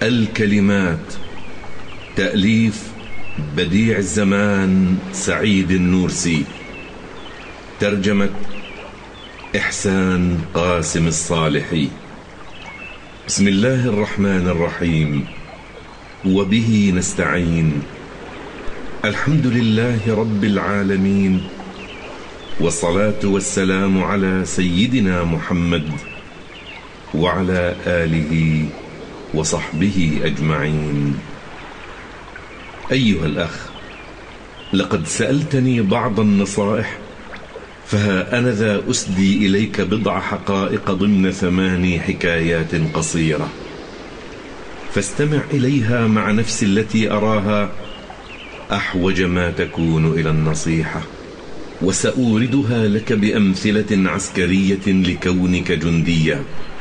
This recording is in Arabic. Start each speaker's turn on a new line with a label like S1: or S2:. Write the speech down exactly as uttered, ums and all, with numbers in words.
S1: الكلمات تأليف بديع الزمان سعيد النورسي، ترجمة إحسان قاسم الصالحي. بسم الله الرحمن الرحيم، وبه نستعين. الحمد لله رب العالمين، والصلاة والسلام على سيدنا محمد وعلى آله وصحبه أجمعين. أيها الأخ، لقد سألتني بعض النصائح، فها أنا ذا أسدي إليك بضع حقائق ضمن ثماني حكايات قصيرة، فاستمع إليها مع نفسي التي أراها أحوج ما تكون إلى النصيحة، وسأوردها لك بأمثلة عسكرية لكونك جنديا.